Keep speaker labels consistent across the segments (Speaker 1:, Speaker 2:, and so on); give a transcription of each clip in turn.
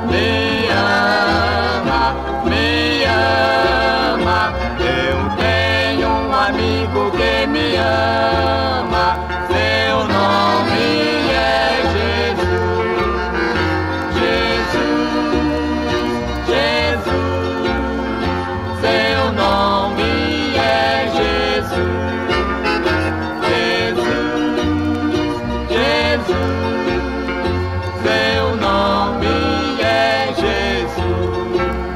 Speaker 1: me ama, me ama. Eu tenho um amigo que me ama, seu nome é Jesus. Jesus, Jesus, seu nome é Jesus. Seu nome é Jesus.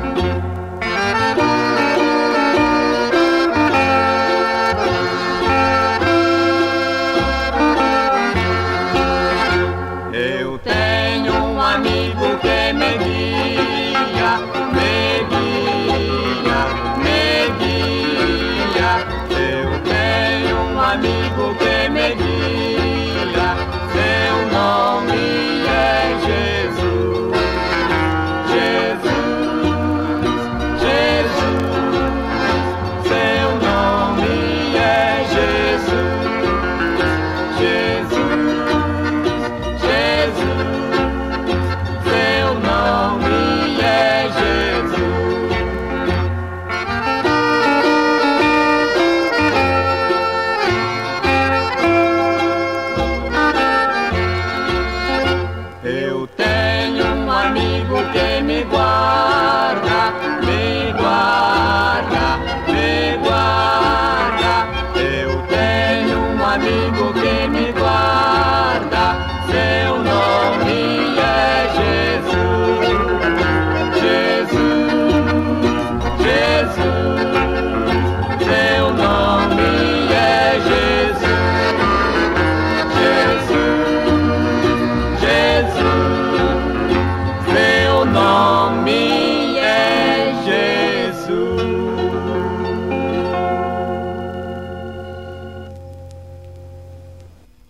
Speaker 1: Eu tenho um amigo que me guia, me guia, me guia. Eu tenho um amigo que me guia, seu nome é Jesus. Jesus, Jesus, seu nome é Jesus. Jesus, Jesus, seu nome é Jesus. Eu tenho um amigo que me guarda, me guarda, me guarda. Eu tenho um amigo que me guarda, seu nome é Jesus. Jesus, Jesus, seu nome é Jesus. Seu nome é Jesus.